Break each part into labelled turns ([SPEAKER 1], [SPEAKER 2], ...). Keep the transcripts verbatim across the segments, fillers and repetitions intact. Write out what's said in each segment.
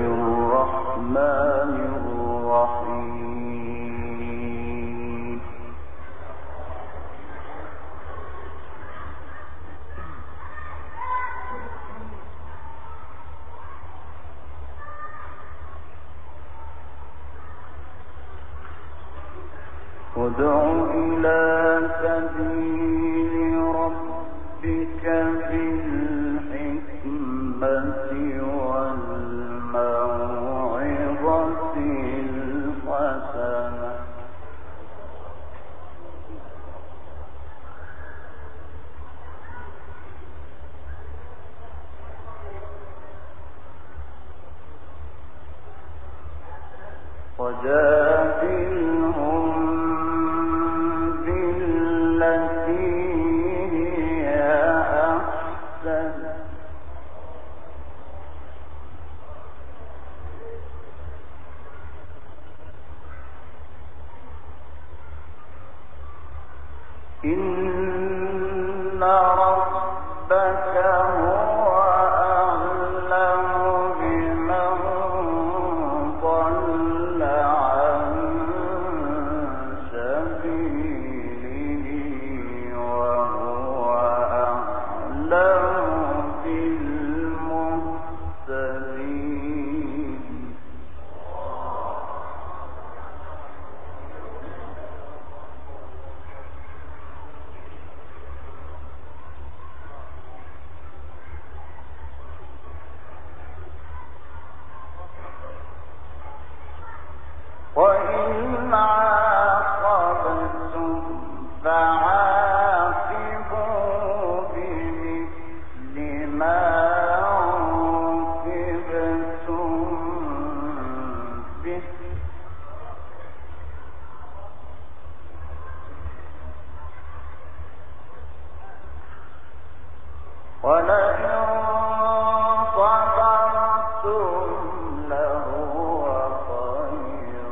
[SPEAKER 1] الرحمن الرحيم ادع إلى سبيل ربك بالحكمة والموعظة الحسنة وجادلهم بالتي هي أحسن إن ربك هو أعلم بمن ضل عن سبيله وهو أعلم بالمهتدين وإن عاقبتم فعاقبوا بمثل ما عوقبتم به ولئن صبرتم لهو خير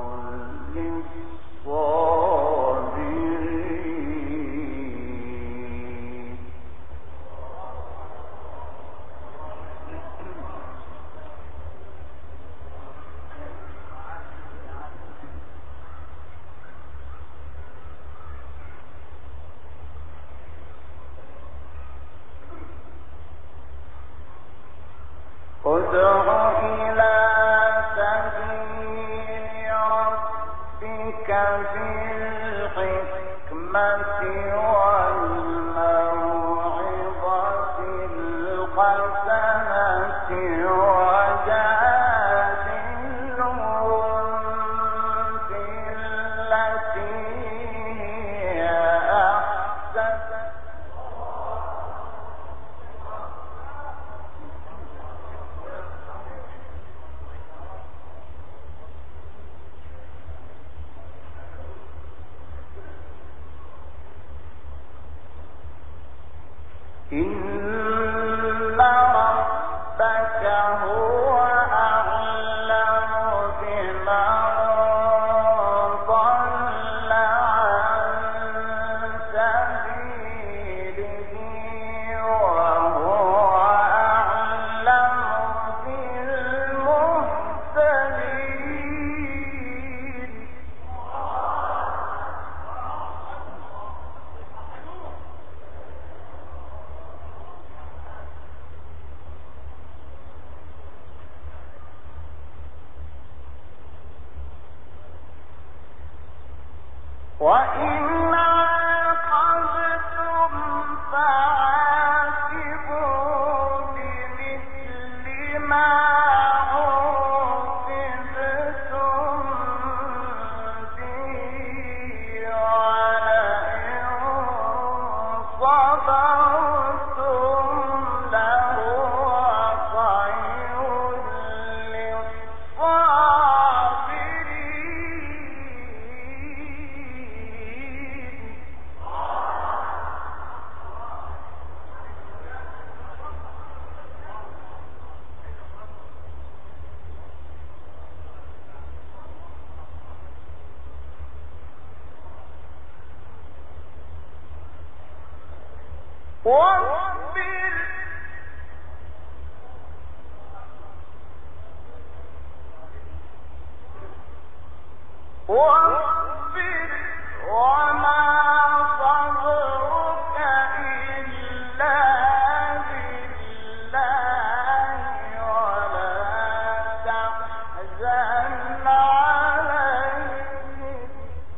[SPEAKER 1] للصابرين ادع إلى سبيل ربك بالحكمة والموعظة الحسنة وجادلهم بالتي هي أحسن إن ربك هو أعلم بمن ضل عن سبيله وهو أعلم بالمهتدين وإن عاقبتم فعاقبوا بمثل ما عوقبتم به ولئن صبرتم لهو خير للصابرين واصبر واصبر وما صبرك إلا بالله ولا تحزن عليهم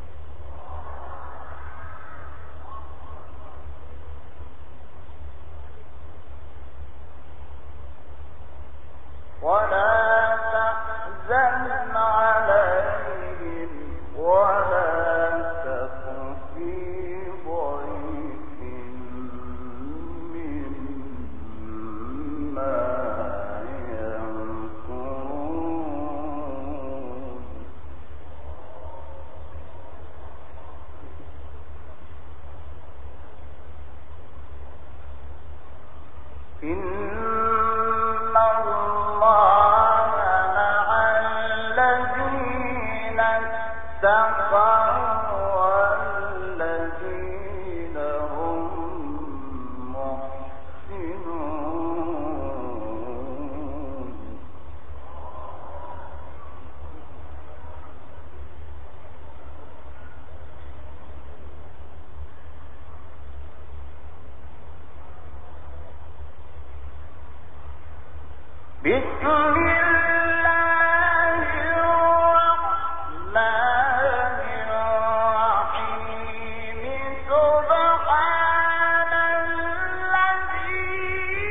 [SPEAKER 1] ولا تحزن عليهم ولا تك في ضيق مما يمكرون إن الله مع الذين اتقوا والذين هم محسنون بسم الله الرحمن الرحيم سبحان الذي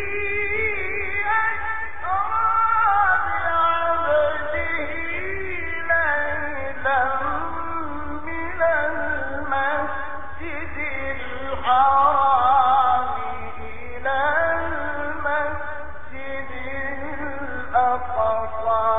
[SPEAKER 1] أسرى بعبده ليلا من المسجد الحرام إلى المسجد الأقصى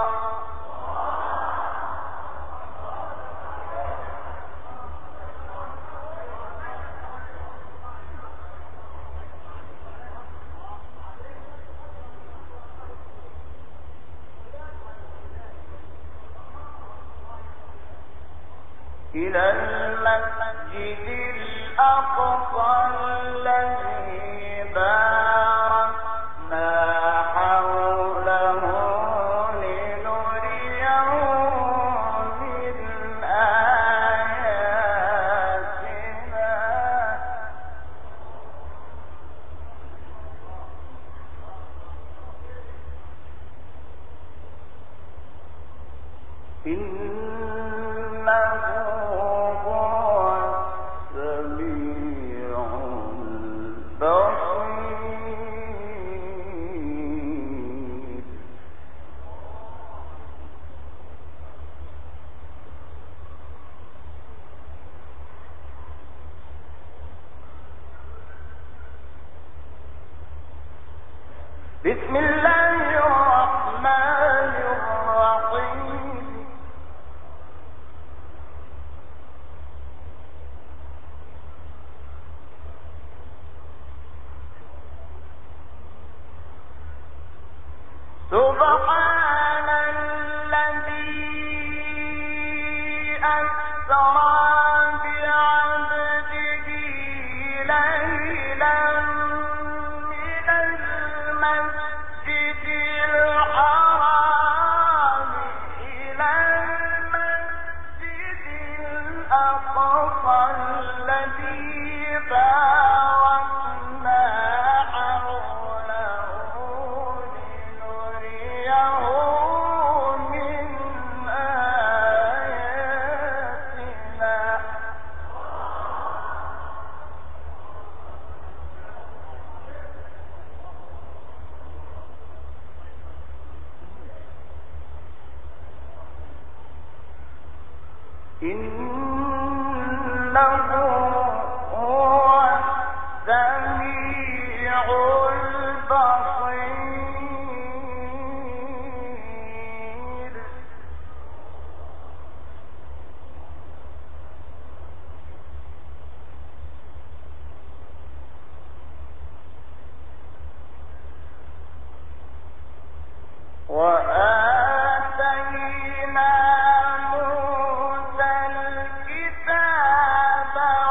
[SPEAKER 1] إلى المسجد الأقصى الذي باركنا حوله لنريه من آياتنا إنه هو السميع البصير بسم الله الرحمن الرحيم سبحان الذي أسرى بعبده ليلا من المسجد الحرام إلى المسجد الأقصى الذي باركنا حوله لنريه من آياتنا إنه هو السميع البصير وآتينا موسى الكتاب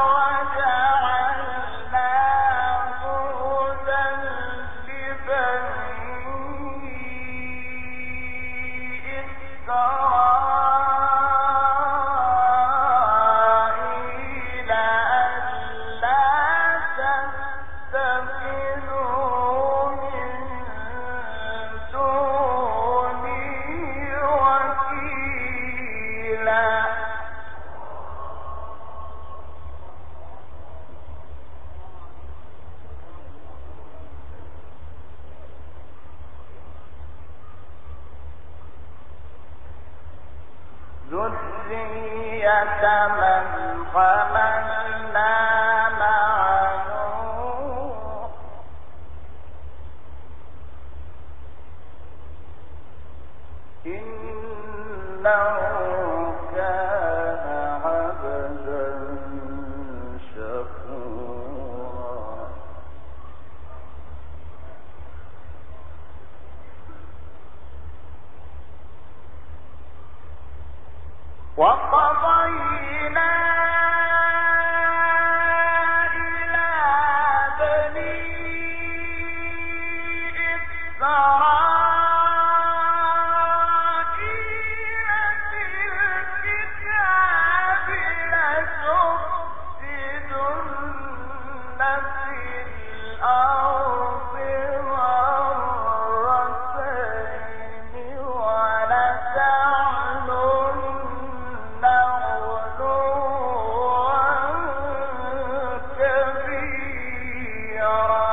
[SPEAKER 1] ذرية من حملنا مع نوح إنه كان عبدا شكورا وقضينا إلى بني إسرائيل في الكتاب لتفسدن في الأرض مرتين ولتعلن علوا كبيرا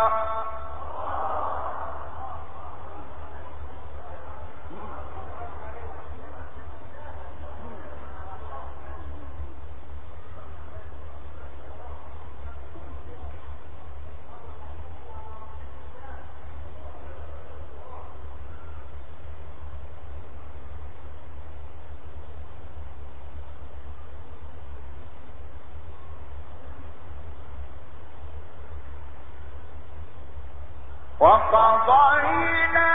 [SPEAKER 1] وقضينا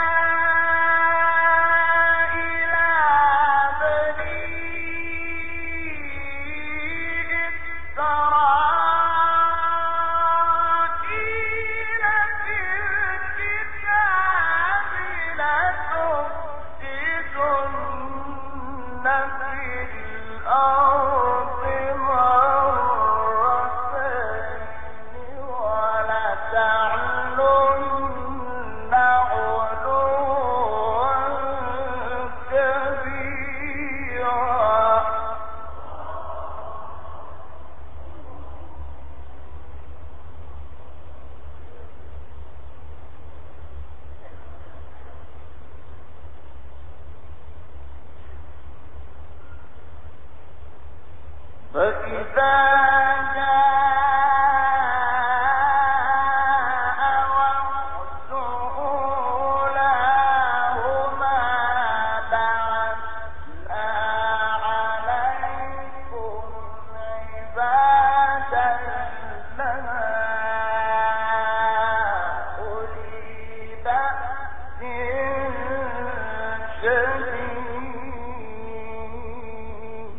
[SPEAKER 1] إلى بني إسرائيل في الكتاب لتفسدن في الأرض مرتين ولتعلن علوا كبيرا فإذا جاء وعد أولاهما بعثنا عليكم عبادا لنا أولي بأس شديد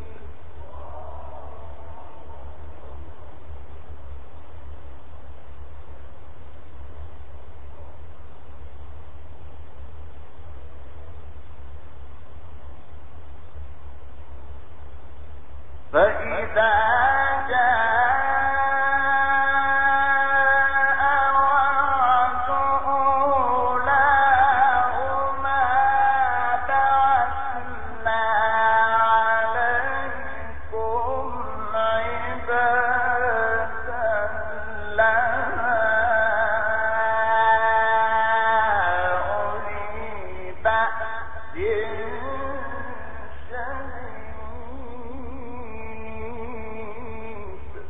[SPEAKER 1] فإذا جاء وعد أولاهما بعثنا عليكم عبادا لنا أولي بأس شديد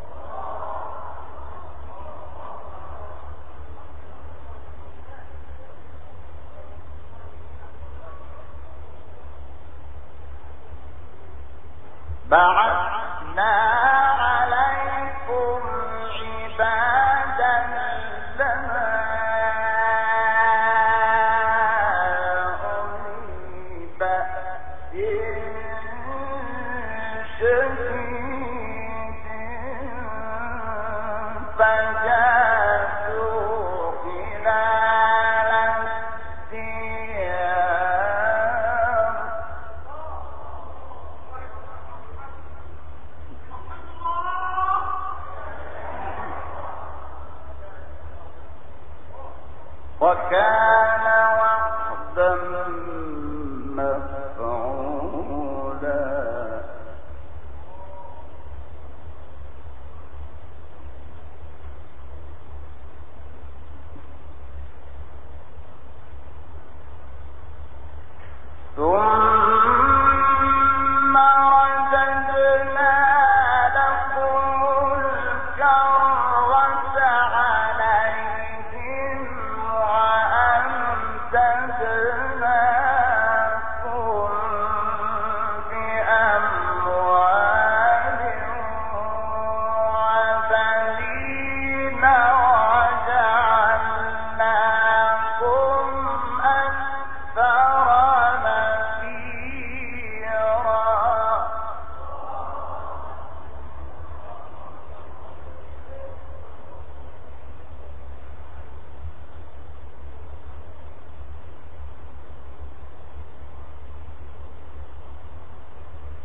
[SPEAKER 1] بعثنا عليكم عبادا لنا أولي بأس شديد فجاسوا خلال الديار وكان وعدا مفعولا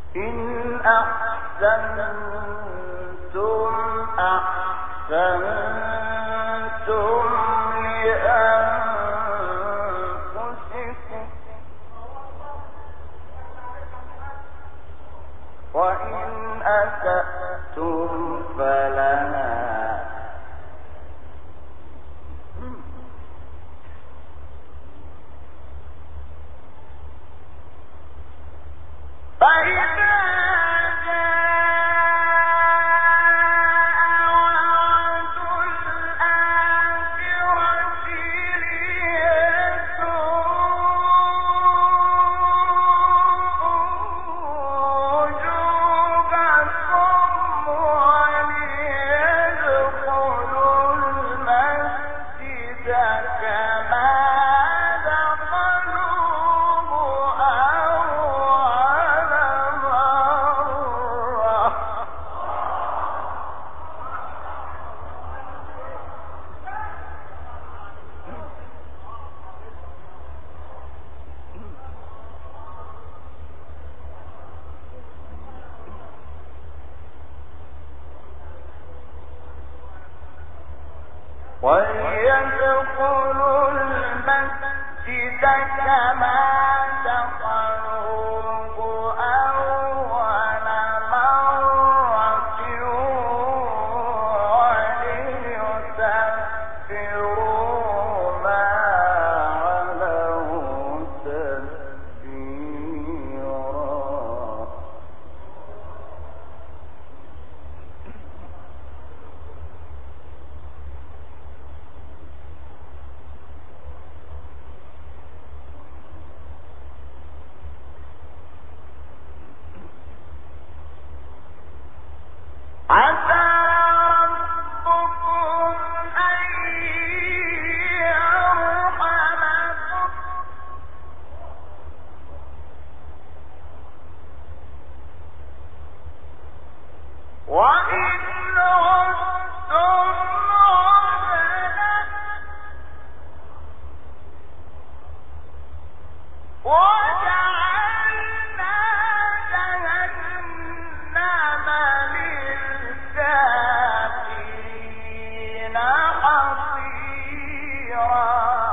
[SPEAKER 1] إن أحسنتم أحسنتم لأنفسكم وإن أسأتم فلها فإذا وليدخلوا المسجد كما دخلوه أول مرة وليتبروا ما علوا تتبيرا. عسى ربكم أن يرحمكم وإن عدتم عدنا وجعلنا جهنم للكافرين حصيرا.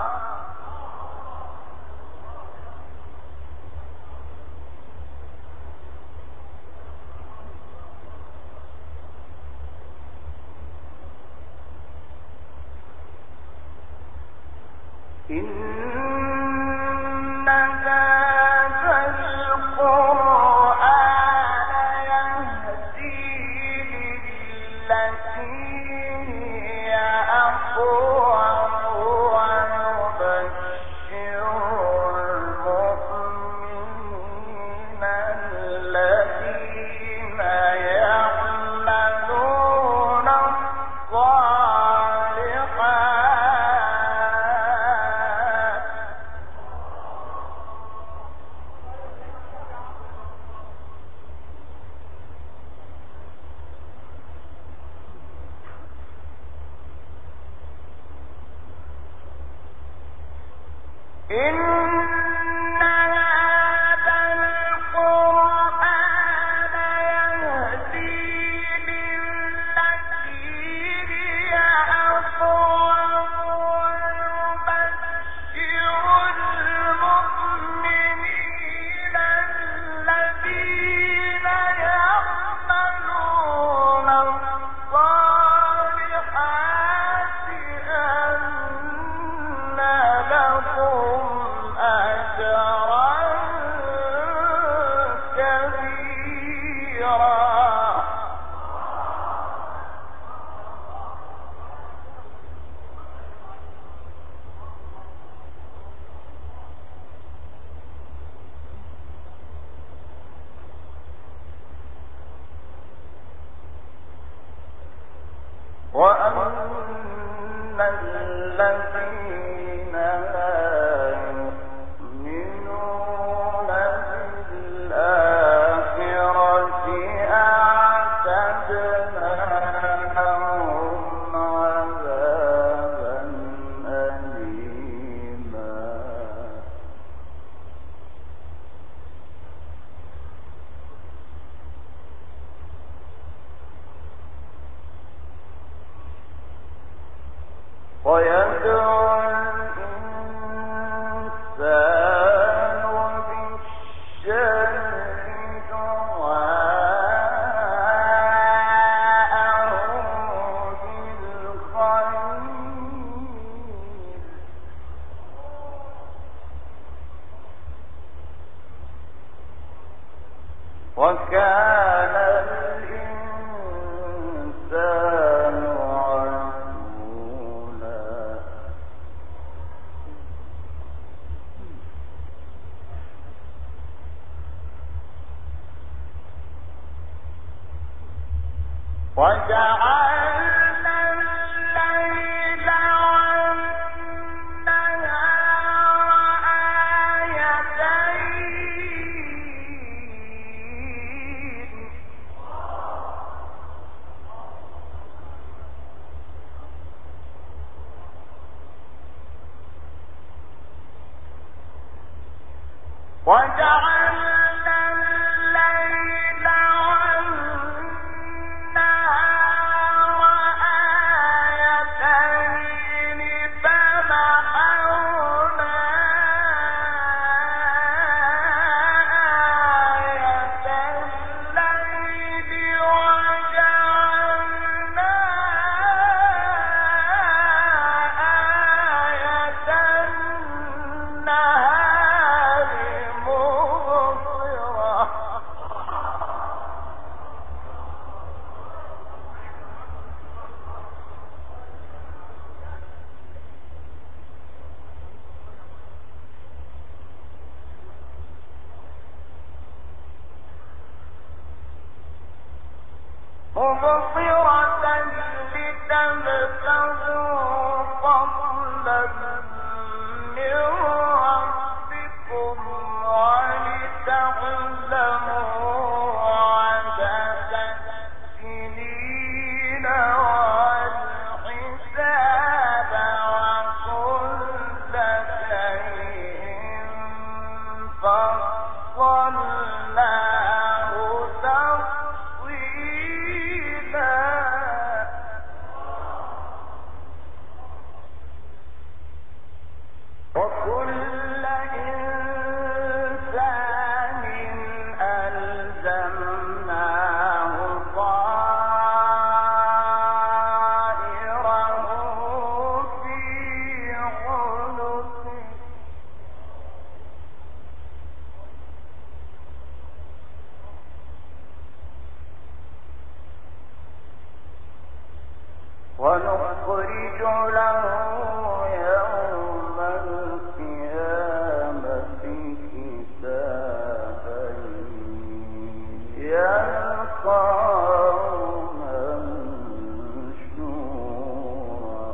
[SPEAKER 1] إن هذا القرآن يهدي للتي هي أقوم ويبشر المؤمنين الذين يعملون الصالحات إن هذا القرآن يهدي للتي هي أقوم ويبشر المؤمنين الذين يعملون الصالحات أن لهم أجرا كبيرا. وأن الذين لا يؤمنون بالآخرة أعتدنا لهم عذابا أليما. وكان الإنسان عجولا وجعلنا الليل والنهار آيتين وجعلنا الليل والنهار آيتين فمحونا آية الليل وجعلنا آية النهار مبصرة مبصرة لتبتغوا فضلا من ربكم ولتعلموا عدد السنين والحساب وكل شيء فصلناه تفصيلا وكل إنسان ألزمناه طائره في عنقه ونخرج له يوم القيامة كتابا يلقاه منشورا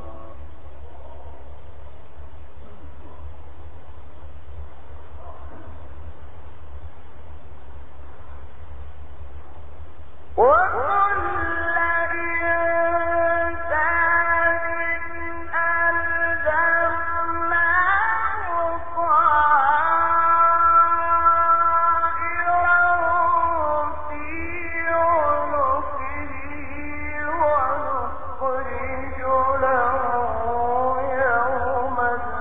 [SPEAKER 1] وكل إنسان ألزمناه طائره في عنقه ونخرج له يوم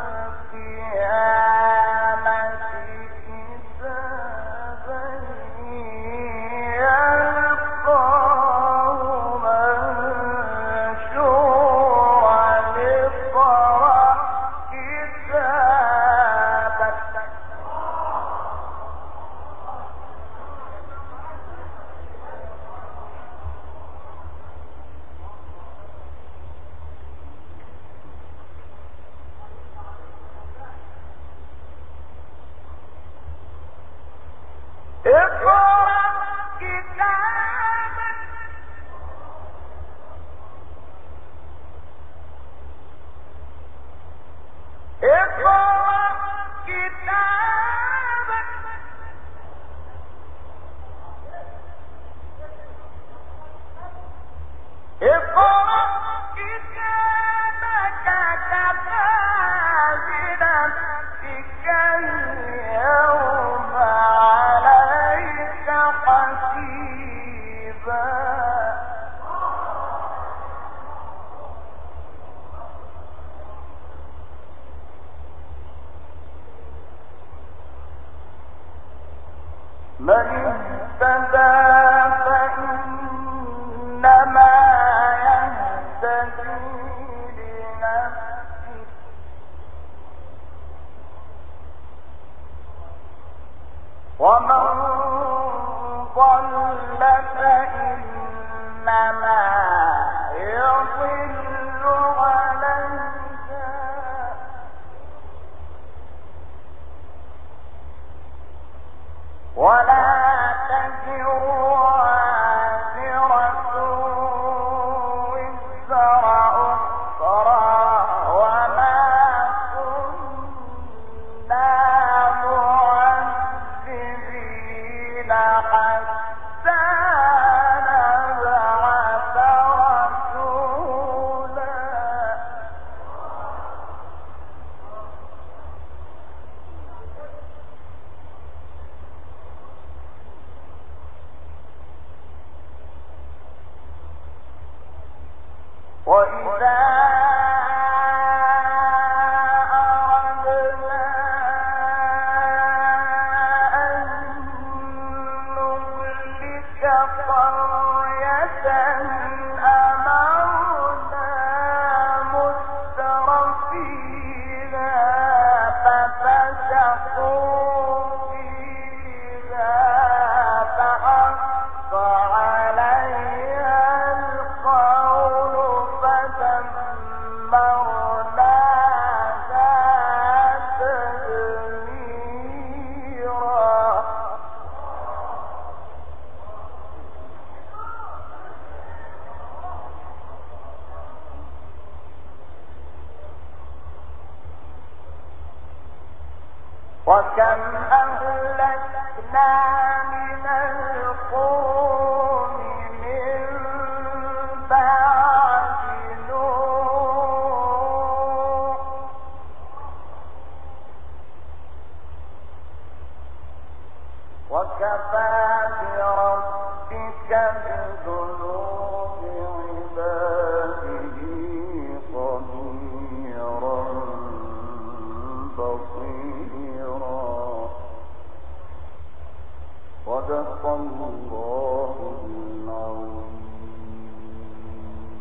[SPEAKER 1] القيامة كتابا يلقاه من اهتدى فإنما يهتدي لنفسه ومن ضل فإنما يضل عليها ولا تزر وازرة وزر أخرى وما كنا معذبين حتى نبعث رسولا وإذا أردنا أن نهلك قرية أمرنا مترفيها ففسقوا فيها فحق عليها القول فدمرناها تدميرا وكم أهلكنا من القرون من بعد نوح وكفى بربك بذنوب عباده خبيرا بصيرا صدق الله